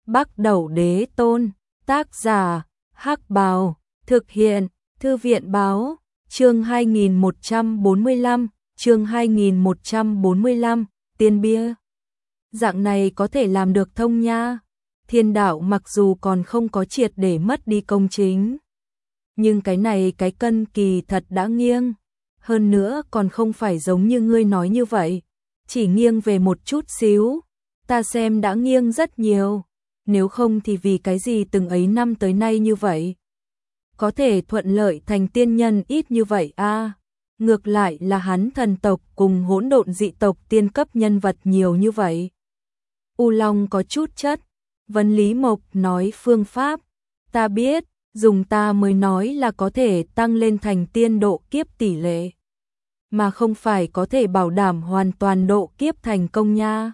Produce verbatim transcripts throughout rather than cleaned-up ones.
Bắc Đẩu Đế Tôn, tác giả, Hắc Bào, thực hiện, Thư viện Báo, chương hai nghìn một trăm bốn mươi lăm, chương hai nghìn một trăm bốn mươi lăm, tiên bia. Dạng này có thể làm được thông nha. Thiên đạo mặc dù còn không có triệt để mất đi công chính, nhưng cái này cái cân kỳ thật đã nghiêng. Hơn nữa còn không phải giống như ngươi nói như vậy, chỉ nghiêng về một chút xíu. Ta xem đã nghiêng rất nhiều. Nếu không thì vì cái gì từng ấy năm tới nay như vậy có thể thuận lợi thành tiên nhân ít như vậy a? À, ngược lại là hắn thần tộc cùng hỗn độn dị tộc tiên cấp nhân vật nhiều như vậy. U Long có chút chất vấn Lý Mộc nói phương pháp. Ta biết, dùng ta mới nói là có thể tăng lên thành tiên độ kiếp tỷ lệ, mà không phải có thể bảo đảm hoàn toàn độ kiếp thành công nha.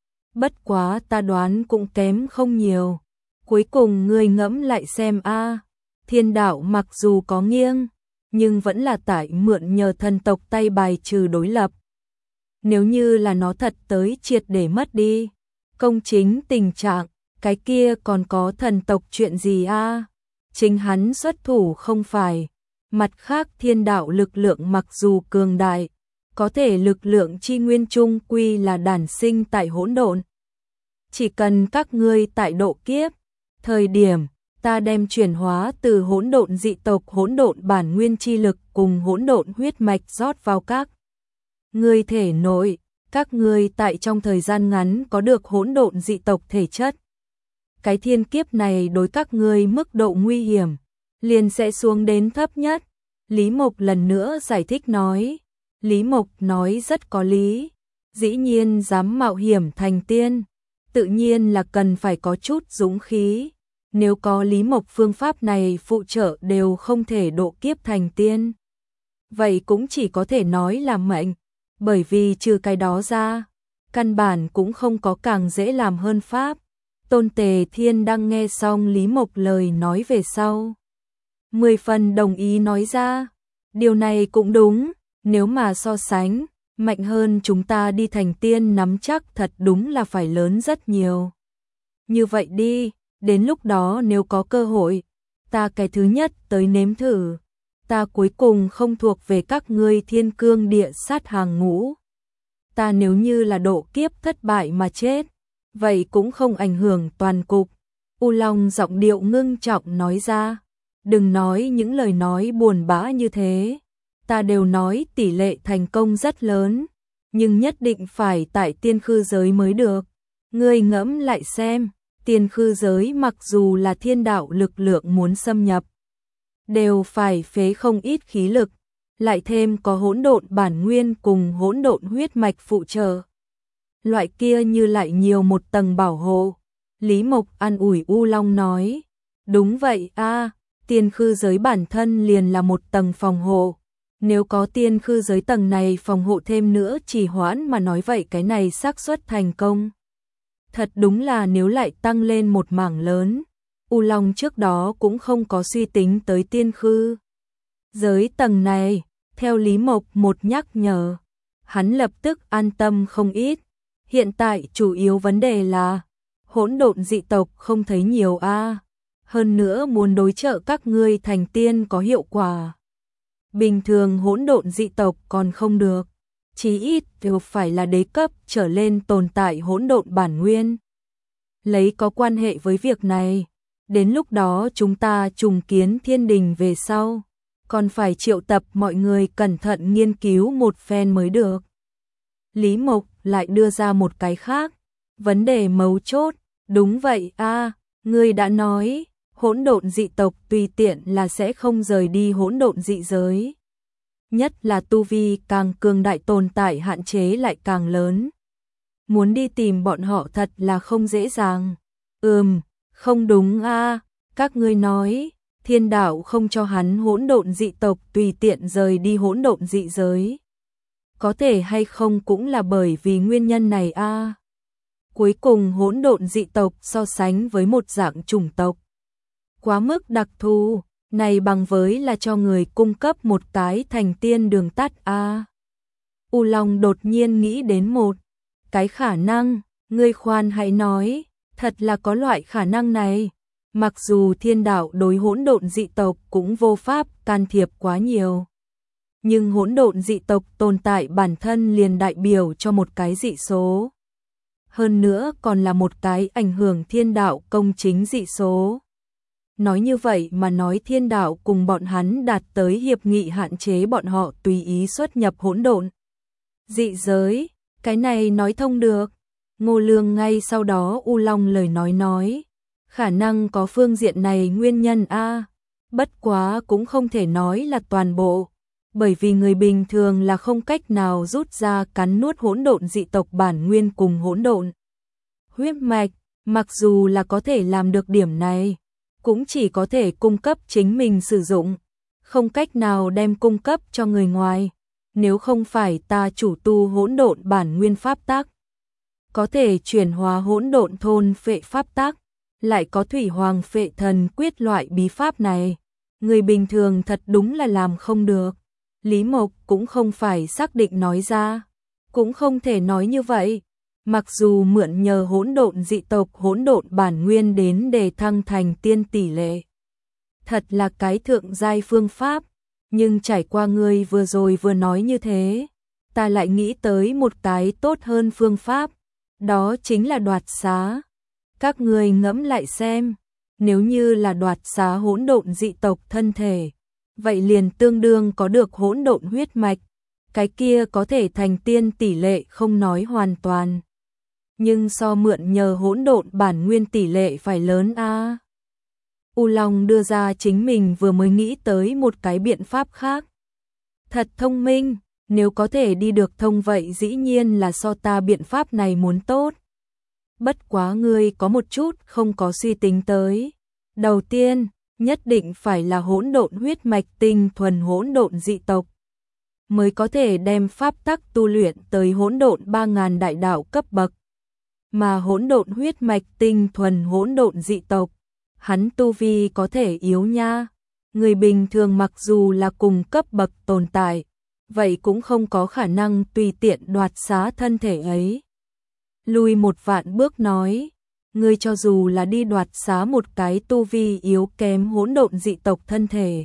Bất quá ta đoán cũng kém không nhiều. Cuối cùng ngươi ngẫm lại xem a, à, thiên đạo mặc dù có nghiêng, nhưng vẫn là tại mượn nhờ thần tộc tay bài trừ đối lập. Nếu như là nó thật tới triệt để mất đi công chính tình trạng, cái kia còn có thần tộc chuyện gì a? À? Chính hắn xuất thủ không phải. Mặt khác thiên đạo lực lượng mặc dù cường đại, có thể lực lượng chi nguyên chung quy là đản sinh tại hỗn độn. Chỉ cần các ngươi tại độ kiếp thời điểm, ta đem chuyển hóa từ hỗn độn dị tộc hỗn độn bản nguyên chi lực cùng hỗn độn huyết mạch rót vào các ngươi thể nội, các ngươi tại trong thời gian ngắn có được hỗn độn dị tộc thể chất. Cái thiên kiếp này đối các ngươi mức độ nguy hiểm liền sẽ xuống đến thấp nhất. Lý Mộc lần nữa giải thích nói. Lý Mộc nói rất có lý. Dĩ nhiên dám mạo hiểm thành tiên, tự nhiên là cần phải có chút dũng khí. Nếu có Lý Mộc phương pháp này phụ trợ đều không thể độ kiếp thành tiên, vậy cũng chỉ có thể nói là mệnh. Bởi vì trừ cái đó ra, căn bản cũng không có càng dễ làm hơn pháp. Tôn Tề Thiên đang nghe xong Lý Mộc lời nói về sau, mười phần đồng ý nói ra. Điều này cũng đúng, nếu mà so sánh, mạnh hơn chúng ta đi thành tiên nắm chắc thật đúng là phải lớn rất nhiều. Như vậy đi, đến lúc đó nếu có cơ hội, ta cái thứ nhất tới nếm thử. Ta cuối cùng không thuộc về các ngươi thiên cương địa sát hàng ngũ. Ta nếu như là độ kiếp thất bại mà chết, vậy cũng không ảnh hưởng toàn cục. U Long giọng điệu ngưng trọng nói ra. Đừng nói những lời nói buồn bã như thế. Ta đều nói tỷ lệ thành công rất lớn, nhưng nhất định phải tại tiên khư giới mới được. Ngươi ngẫm lại xem, tiên khư giới mặc dù là thiên đạo lực lượng muốn xâm nhập, đều phải phế không ít khí lực, lại thêm có hỗn độn bản nguyên cùng hỗn độn huyết mạch phụ trợ. Loại kia như lại nhiều một tầng bảo hộ. Lý Mộc an ủi U Long nói. Đúng vậy a, à, tiên khư giới bản thân liền là một tầng phòng hộ. Nếu có tiên khư giới tầng này phòng hộ thêm nữa trì hoãn mà nói vậy cái này xác suất thành công thật đúng là nếu lại tăng lên một mảng lớn. U Long trước đó cũng không có suy tính tới tiên khư giới tầng này, theo Lý Mộc một nhắc nhở, hắn lập tức an tâm không ít. Hiện tại chủ yếu vấn đề là hỗn độn dị tộc không thấy nhiều a, à. Hơn nữa muốn đối trợ các ngươi thành tiên có hiệu quả, bình thường hỗn độn dị tộc còn không được, chí ít đều phải là đế cấp trở lên tồn tại hỗn độn bản nguyên. Lấy có quan hệ với việc này, đến lúc đó chúng ta trùng kiến thiên đình về sau, còn phải triệu tập mọi người cẩn thận nghiên cứu một phen mới được. Lý Mộc lại đưa ra một cái khác, vấn đề mấu chốt. Đúng vậy a, à, ngươi đã nói, hỗn độn dị tộc tùy tiện là sẽ không rời đi hỗn độn dị giới. Nhất là tu vi càng cường đại tồn tại hạn chế lại càng lớn. Muốn đi tìm bọn họ thật là không dễ dàng. Ừm, không đúng a, à, các ngươi nói, thiên đạo không cho hắn hỗn độn dị tộc tùy tiện rời đi hỗn độn dị giới. Có thể hay không cũng là bởi vì nguyên nhân này a. À. Cuối cùng hỗn độn dị tộc so sánh với một dạng chủng tộc quá mức đặc thù, này bằng với là cho người cung cấp một cái thành tiên đường tắt a. À. U Long đột nhiên nghĩ đến một cái khả năng, ngươi khoan hãy nói, Thật là có loại khả năng này. Mặc dù thiên đạo đối hỗn độn dị tộc cũng vô pháp can thiệp quá nhiều. Nhưng hỗn độn dị tộc tồn tại bản thân liền đại biểu cho một cái dị số. Hơn nữa còn là một cái ảnh hưởng thiên đạo công chính dị số. Nói như vậy mà nói thiên đạo cùng bọn hắn đạt tới hiệp nghị hạn chế bọn họ tùy ý xuất nhập hỗn độn dị giới, cái này nói thông được. Ngô Lương ngay sau đó u long lời nói nói, khả năng có phương diện này nguyên nhân a, bất quá cũng không thể nói là toàn bộ, bởi vì người bình thường là không cách nào rút ra cắn nuốt hỗn độn dị tộc bản nguyên cùng hỗn độn huyết mạch, mặc dù là có thể làm được điểm này, cũng chỉ có thể cung cấp chính mình sử dụng, không cách nào đem cung cấp cho người ngoài. Nếu không phải ta chủ tu hỗn độn bản nguyên pháp tắc, có thể chuyển hóa hỗn độn thôn phệ pháp tắc, lại có thủy hoàng phệ thần quyết loại bí pháp này, người bình thường thật đúng là làm không được. Lý Mộc cũng không phải xác định nói ra, cũng không thể nói như vậy. Mặc dù mượn nhờ hỗn độn dị tộc hỗn độn bản nguyên đến để thăng thành tiên tỷ lệ, thật là cái thượng giai phương pháp, nhưng trải qua người vừa rồi vừa nói như thế, ta lại nghĩ tới một cái tốt hơn phương pháp, đó chính là đoạt xá. Các người ngẫm lại xem, nếu như là đoạt xá hỗn độn dị tộc thân thể, vậy liền tương đương có được hỗn độn huyết mạch, cái kia có thể thành tiên tỷ lệ không nói hoàn toàn, nhưng so mượn nhờ hỗn độn bản nguyên tỷ lệ phải lớn a. À. U Long đưa ra chính mình vừa mới nghĩ tới một cái biện pháp khác. Thật thông minh, nếu có thể đi được thông vậy dĩ nhiên là so ta biện pháp này muốn tốt. Bất quá ngươi có một chút không có suy tính tới. Đầu tiên, nhất định phải là hỗn độn huyết mạch tinh thuần hỗn độn dị tộc, mới có thể đem pháp tắc tu luyện tới hỗn độn ba ngàn đại đạo cấp bậc. Mà hỗn độn huyết mạch tinh thuần hỗn độn dị tộc, hắn tu vi có thể yếu nha. Người bình thường mặc dù là cùng cấp bậc tồn tại, vậy cũng không có khả năng tùy tiện đoạt xá thân thể ấy. Lùi một vạn bước nói, ngươi cho dù là đi đoạt xá một cái tu vi yếu kém hỗn độn dị tộc thân thể,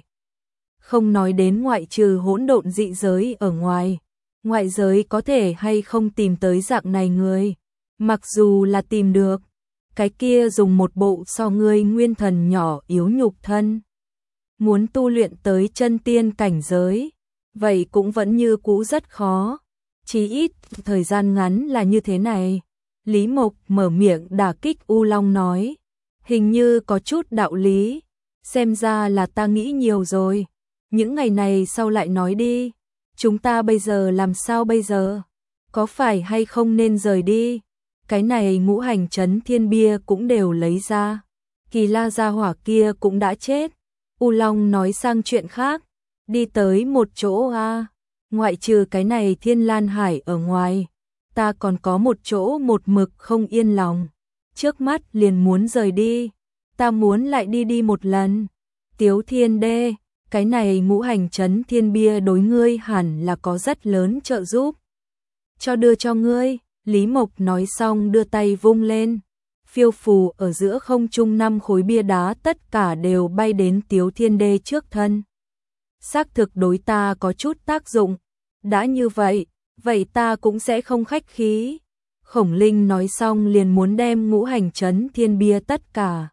không nói đến ngoại trừ hỗn độn dị giới ở ngoài, ngoại giới có thể hay không tìm tới dạng này người, mặc dù là tìm được, cái kia dùng một bộ so ngươi nguyên thần nhỏ yếu nhục thân, muốn tu luyện tới chân tiên cảnh giới, vậy cũng vẫn như cũ rất khó, chí ít thời gian ngắn là như thế này. Lý Mộc mở miệng đả kích U Long nói, hình như có chút đạo lý, xem ra là ta nghĩ nhiều rồi, những ngày này sau lại nói đi, chúng ta bây giờ làm sao bây giờ, có phải hay không nên rời đi, cái này ngũ hành trấn thiên bia cũng đều lấy ra, Kỳ La gia hỏa kia cũng đã chết. U Long nói sang chuyện khác, đi tới một chỗ a, ngoại trừ cái này Thiên Lan Hải ở ngoài, ta còn có một chỗ một mực không yên lòng, trước mắt liền muốn rời đi, ta muốn lại đi đi một lần. Tiếu Thiên Đê, cái này ngũ hành trấn thiên bia đối ngươi hẳn là có rất lớn trợ giúp. Cho đưa cho ngươi, Lý Mộc nói xong đưa tay vung lên, phiêu phù ở giữa không trung năm khối bia đá tất cả đều bay đến Tiếu Thiên Đê trước thân. Xác thực đối ta có chút tác dụng, đã như vậy, vậy ta cũng sẽ không khách khí. Khổng Linh nói xong liền muốn đem ngũ hành trấn thiên bia tất cả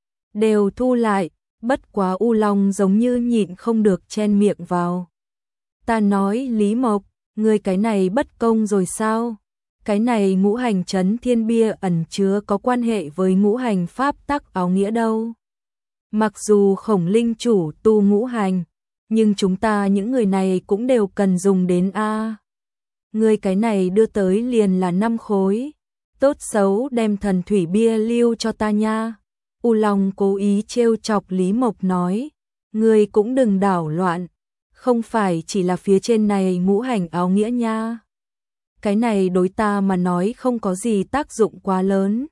đều thu lại, bất quá U Long giống như nhịn không được chen miệng vào. Ta nói Lý Mộc, ngươi cái này bất công rồi sao? Cái này ngũ hành trấn thiên bia ẩn chứa có quan hệ với ngũ hành pháp tắc áo nghĩa đâu. Mặc dù Khổng Linh chủ tu ngũ hành, nhưng chúng ta những người này cũng đều cần dùng đến a. Ngươi cái này đưa tới liền là năm khối, tốt xấu đem thần thủy bia lưu cho ta nha. U Long cố ý trêu chọc Lý Mộc nói, ngươi cũng đừng đảo loạn, không phải chỉ là phía trên này ngũ hành áo nghĩa nha. Cái này đối ta mà nói không có gì tác dụng quá lớn.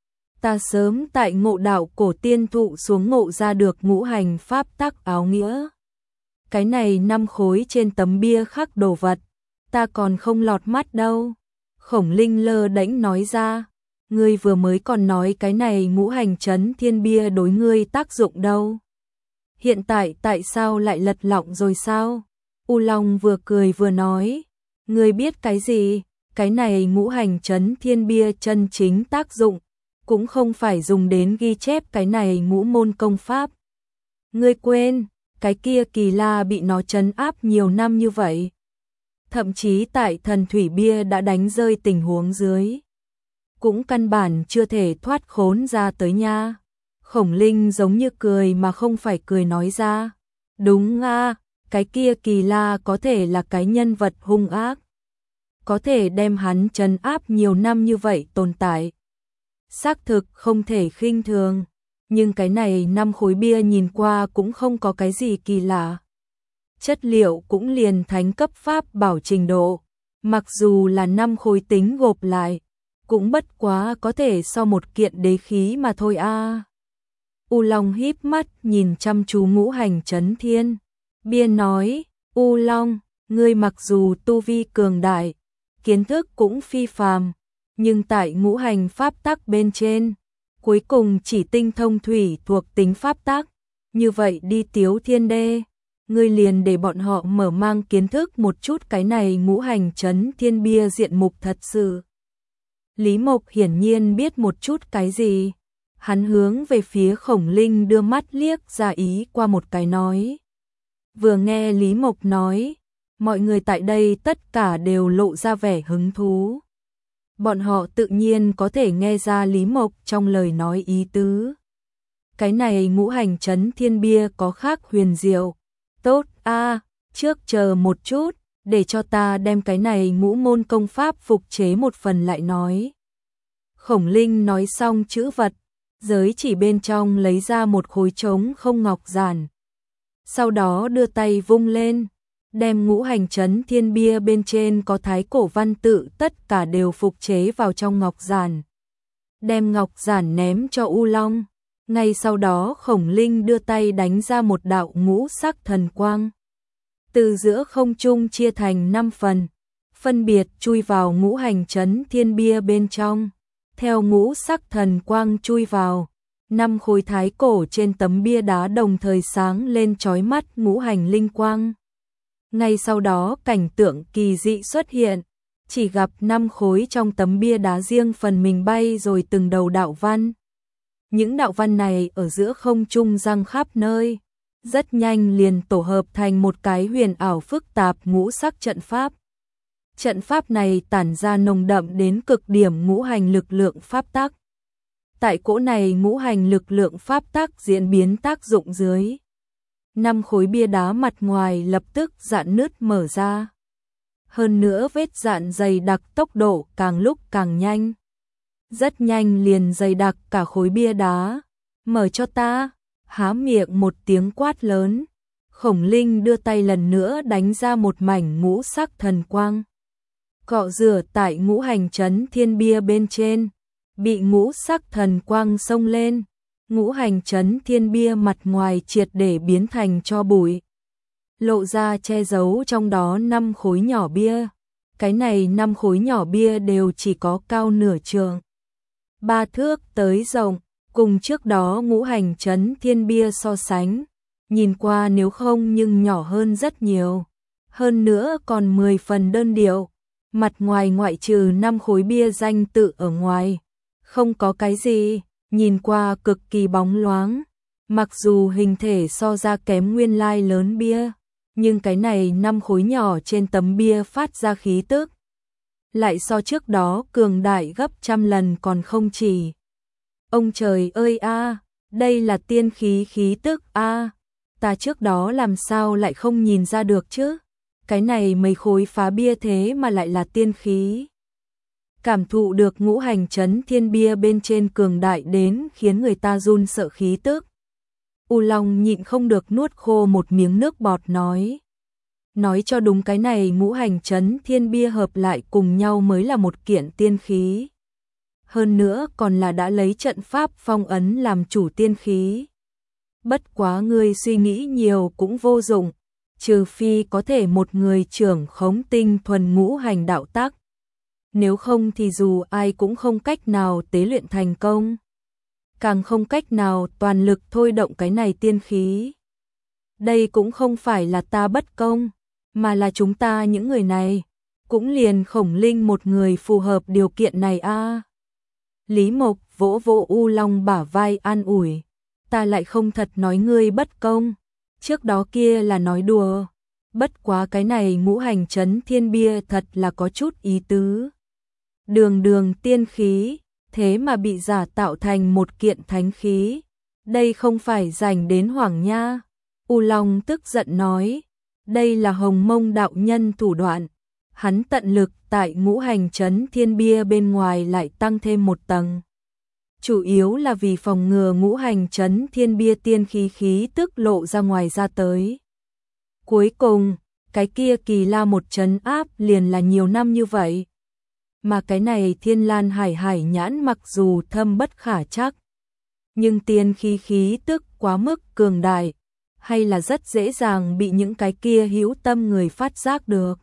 Ta sớm tại ngộ đạo cổ tiên thụ xuống ngộ ra được ngũ hành pháp tắc áo nghĩa. Cái này năm khối trên tấm bia khắc đồ vật, ta còn không lọt mắt đâu. Khổng Linh lơ đễnh nói ra, ngươi vừa mới còn nói cái này ngũ hành chấn thiên bia đối ngươi tác dụng đâu. Hiện tại tại sao lại lật lọng rồi sao? U Long vừa cười vừa nói, ngươi biết cái gì? Cái này ngũ hành chấn thiên bia chân chính tác dụng, cũng không phải dùng đến ghi chép cái này ngũ môn công pháp. Ngươi quên, cái kia Kỳ La bị nó trấn áp nhiều năm như vậy. Thậm chí tại thần thủy bia đã đánh rơi tình huống dưới. Cũng căn bản chưa thể thoát khốn ra tới nha. Khổng Linh giống như cười mà không phải cười nói ra. Đúng a, cái kia Kỳ La có thể là cái nhân vật hung ác. Có thể đem hắn trấn áp nhiều năm như vậy tồn tại. Xác thực không thể khinh thường. Nhưng cái này năm khối bia nhìn qua cũng không có cái gì kỳ lạ. Chất liệu cũng liền thánh cấp pháp bảo trình độ. Mặc dù là năm khối tính gộp lại, cũng bất quá có thể so một kiện đế khí mà thôi a. À. U Long híp mắt nhìn chăm chú ngũ hành chấn thiên. Bia nói, U Long, ngươi mặc dù tu vi cường đại, kiến thức cũng phi phàm, nhưng tại ngũ hành pháp tắc bên trên, cuối cùng chỉ tinh thông thủy thuộc tính pháp tắc. Như vậy đi Tiếu Thiên Đê, ngươi liền để bọn họ mở mang kiến thức một chút cái này ngũ hành chấn thiên bia diện mục thật sự. Lý Mộc hiển nhiên biết một chút cái gì. Hắn hướng về phía Khổng Linh đưa mắt liếc ra ý qua một cái nói. Vừa nghe Lý Mộc nói, mọi người tại đây tất cả đều lộ ra vẻ hứng thú. Bọn họ tự nhiên có thể nghe ra Lý Mộc trong lời nói ý tứ. Cái này ngũ hành chấn thiên bia có khác huyền diệu. Tốt a, trước chờ một chút, để cho ta đem cái này ngũ môn công pháp phục chế một phần lại nói. Khổng Linh nói xong chữ vật, giới chỉ bên trong lấy ra một khối trống không ngọc giản. Sau đó đưa tay vung lên, đem ngũ hành chấn thiên bia bên trên có thái cổ văn tự tất cả đều phục chế vào trong ngọc giản. Đem ngọc giản ném cho U Long. Ngay sau đó Khổng Linh đưa tay đánh ra một đạo ngũ sắc thần quang. Từ giữa không trung chia thành năm phần, phân biệt chui vào ngũ hành chấn thiên bia bên trong. Theo ngũ sắc thần quang chui vào, năm khối thái cổ trên tấm bia đá đồng thời sáng lên chói mắt ngũ hành linh quang. Ngay sau đó cảnh tượng kỳ dị xuất hiện, chỉ gặp năm khối trong tấm bia đá riêng phần mình bay rồi từng đầu đạo văn. Những đạo văn này ở giữa không trung răng khắp nơi, rất nhanh liền tổ hợp thành một cái huyền ảo phức tạp ngũ sắc trận pháp. Trận pháp này tản ra nồng đậm đến cực điểm ngũ hành lực lượng pháp tắc. Tại cỗ này ngũ hành lực lượng pháp tắc diễn biến tác dụng dưới, năm khối bia đá mặt ngoài lập tức rạn nứt mở ra. Hơn nữa vết rạn dày đặc tốc độ càng lúc càng nhanh. Rất nhanh liền dày đặc cả khối bia đá. Mở cho ta, há miệng một tiếng quát lớn. Khổng Linh đưa tay lần nữa đánh ra một mảnh ngũ sắc thần quang. Cọ rửa tại ngũ hành chấn thiên bia bên trên, bị ngũ sắc thần quang xông lên. Ngũ hành chấn thiên bia mặt ngoài triệt để biến thành tro bụi. Lộ ra che giấu trong đó năm khối nhỏ bia. Cái này năm khối nhỏ bia đều chỉ có cao nửa trượng, ba thước tới rộng, cùng trước đó ngũ hành chấn thiên bia so sánh, nhìn qua nếu không nhưng nhỏ hơn rất nhiều. Hơn nữa còn mười phần đơn điệu, mặt ngoài ngoại trừ năm khối bia danh tự ở ngoài, không có cái gì, nhìn qua cực kỳ bóng loáng. Mặc dù hình thể so ra kém nguyên lai lớn bia, nhưng cái này năm khối nhỏ trên tấm bia phát ra khí tức lại so trước đó cường đại gấp trăm lần còn không chỉ. Ông trời ơi a, đây là tiên khí khí tức a, ta trước đó làm sao lại không nhìn ra được chứ? Cái này mấy khối phá bia thế mà lại là tiên khí. Cảm thụ được ngũ hành chấn thiên bia bên trên cường đại đến khiến người ta run sợ khí tức. U Long nhịn không được nuốt khô một miếng nước bọt nói. Nói cho đúng, cái này ngũ hành chấn thiên bia hợp lại cùng nhau mới là một kiện tiên khí. Hơn nữa còn là đã lấy trận pháp phong ấn làm chủ tiên khí. Bất quá ngươi suy nghĩ nhiều cũng vô dụng, trừ phi có thể một người trưởng khống tinh thuần ngũ hành đạo tắc. nếu không thì dù ai cũng không cách nào tế luyện thành công, càng không cách nào toàn lực thôi động cái này tiên khí. Đây cũng không phải là ta bất công, mà là chúng ta những người này, cũng liền Khổng Linh một người phù hợp điều kiện này a. À. Lý Mộc vỗ vỗ U Long bả vai an ủi, ta lại không thật nói ngươi bất công, trước đó kia là nói đùa, bất quá cái này ngũ hành trấn thiên bia thật là có chút ý tứ. Đường đường tiên khí, thế mà bị giả tạo thành một kiện thánh khí, đây không phải dành đến Hoàng Nha. U Long tức giận nói, đây là Hồng Mông đạo nhân thủ đoạn, hắn tận lực tại ngũ hành trấn thiên bia bên ngoài lại tăng thêm một tầng. Chủ yếu là vì phòng ngừa ngũ hành trấn thiên bia tiên khí khí tức lộ ra ngoài ra tới. Cuối cùng, cái kia kỳ la một trấn áp liền là nhiều năm như vậy. Mà cái này Thiên Lan Hải Hải nhãn mặc dù thâm bất khả trắc, nhưng tiên khí khí tức quá mức cường đại, hay là rất dễ dàng bị những cái kia hữu tâm người phát giác được.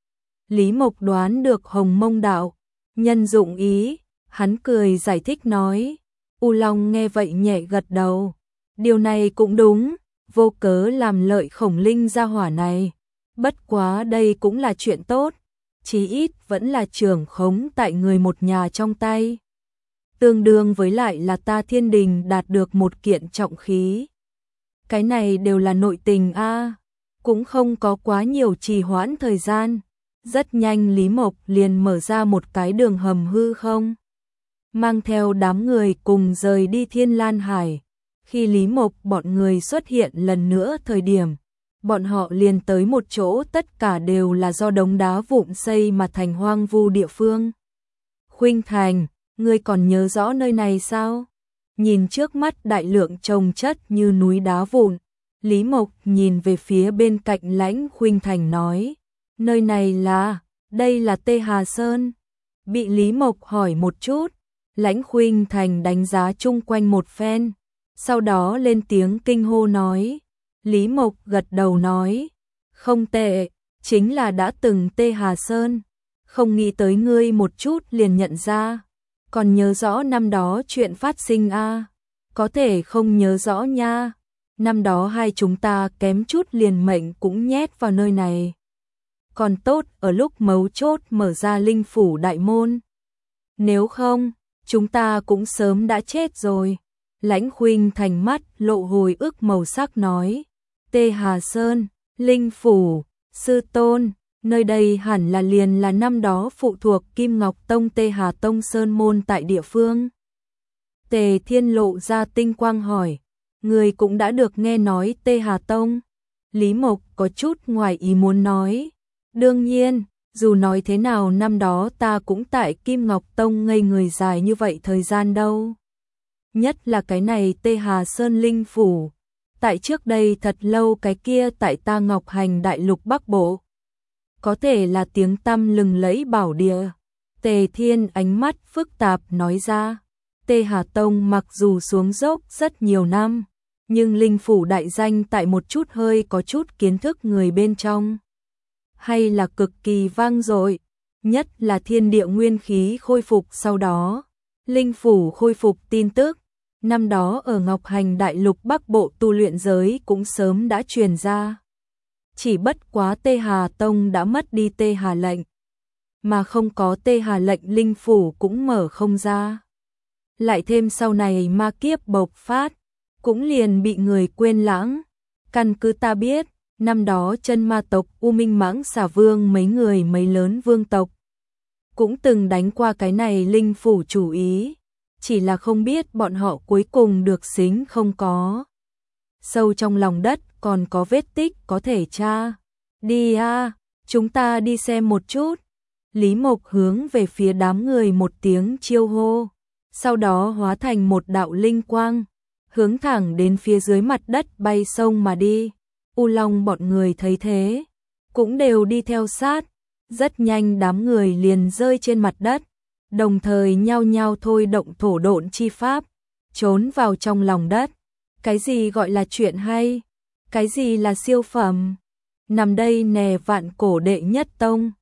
Lý Mộc đoán được Hồng Mông đạo nhân dụng ý, hắn cười giải thích nói. U Long nghe vậy nhẹ gật đầu, điều này cũng đúng, vô cớ làm lợi Khổng Linh gia hỏa này, bất quá đây cũng là chuyện tốt, chí ít vẫn là trưởng khống tại người một nhà trong tay. Tương đương với lại là ta Thiên Đình đạt được một kiện trọng khí. Cái này đều là nội tình a, à, cũng không có quá nhiều trì hoãn thời gian. Rất nhanh Lý Mộc liền mở ra một cái đường hầm hư không, mang theo đám người cùng rời đi Thiên Lan Hải. Khi Lý Mộc bọn người xuất hiện lần nữa thời điểm, bọn họ liền tới một chỗ tất cả đều là do đống đá vụn xây mà thành hoang vu địa phương. Khuynh Thành, ngươi còn nhớ rõ nơi này sao? Nhìn trước mắt đại lượng chồng chất như núi đá vụn, Lý Mộc nhìn về phía bên cạnh Lãnh Khuynh Thành nói, nơi này là, đây là Tê Hà Sơn. Bị Lý Mộc hỏi một chút, Lãnh Khuynh Thành đánh giá chung quanh một phen, sau đó lên tiếng kinh hô nói. Lý Mộc gật đầu nói, không tệ, chính là đã từng Tê Hà Sơn, không nghĩ tới ngươi một chút liền nhận ra, còn nhớ rõ năm đó chuyện phát sinh a? À? Có thể không nhớ rõ nha, năm đó hai chúng ta kém chút liền mệnh cũng nhét vào nơi này. Còn tốt ở lúc mấu chốt mở ra linh phủ đại môn. Nếu không, chúng ta cũng sớm đã chết rồi. Lãnh Khuynh Thành mắt lộ hồi ức màu sắc nói. Tê Hà Sơn, linh phủ, sư tôn, nơi đây hẳn là liền là năm đó phụ thuộc Kim Ngọc Tông Tê Hà Tông Sơn môn tại địa phương. Tề Thiên lộ ra tinh quang hỏi, người cũng đã được nghe nói Tê Hà Tông. Lý Mộc có chút ngoài ý muốn nói. Đương nhiên, dù nói thế nào năm đó ta cũng tại Kim Ngọc Tông ngây người dài như vậy thời gian đâu. Nhất là cái này Tê Hà Sơn linh phủ, tại trước đây thật lâu cái kia tại ta Ngọc Hành Đại Lục Bắc Bộ. Có thể là tiếng tăm lừng lẫy bảo địa. Tề Thiên ánh mắt phức tạp nói ra, Tê Hà Tông mặc dù xuống dốc rất nhiều năm, nhưng linh phủ đại danh tại một chút hơi có chút kiến thức người bên trong. Hay là cực kỳ vang dội, nhất là thiên địa nguyên khí khôi phục sau đó. Linh phủ khôi phục tin tức, năm đó ở Ngọc Hành Đại Lục Bắc Bộ tu luyện giới cũng sớm đã truyền ra. Chỉ bất quá Tê Hà Tông đã mất đi Tê Hà lệnh, mà không có Tê Hà lệnh linh phủ cũng mở không ra. Lại thêm sau này ma kiếp bộc phát, cũng liền bị người quên lãng. Căn cứ ta biết, năm đó chân ma tộc U Minh Mãng Xà Vương mấy người mấy lớn vương tộc cũng từng đánh qua cái này linh phủ chủ ý, chỉ là không biết bọn họ cuối cùng được xính không có. Sâu trong lòng đất còn có vết tích có thể tra. Đi a, chúng ta đi xem một chút. Lý Mộc hướng về phía đám người một tiếng chiêu hô, sau đó hóa thành một đạo linh quang, hướng thẳng đến phía dưới mặt đất bay sông mà đi. U Long bọn người thấy thế, cũng đều đi theo sát, rất nhanh đám người liền rơi trên mặt đất, đồng thời nhao nhao thôi động thổ độn chi pháp, trốn vào trong lòng đất. Cái gì gọi là chuyện hay? Cái gì là siêu phẩm? Nằm đây nè vạn cổ đệ nhất tông.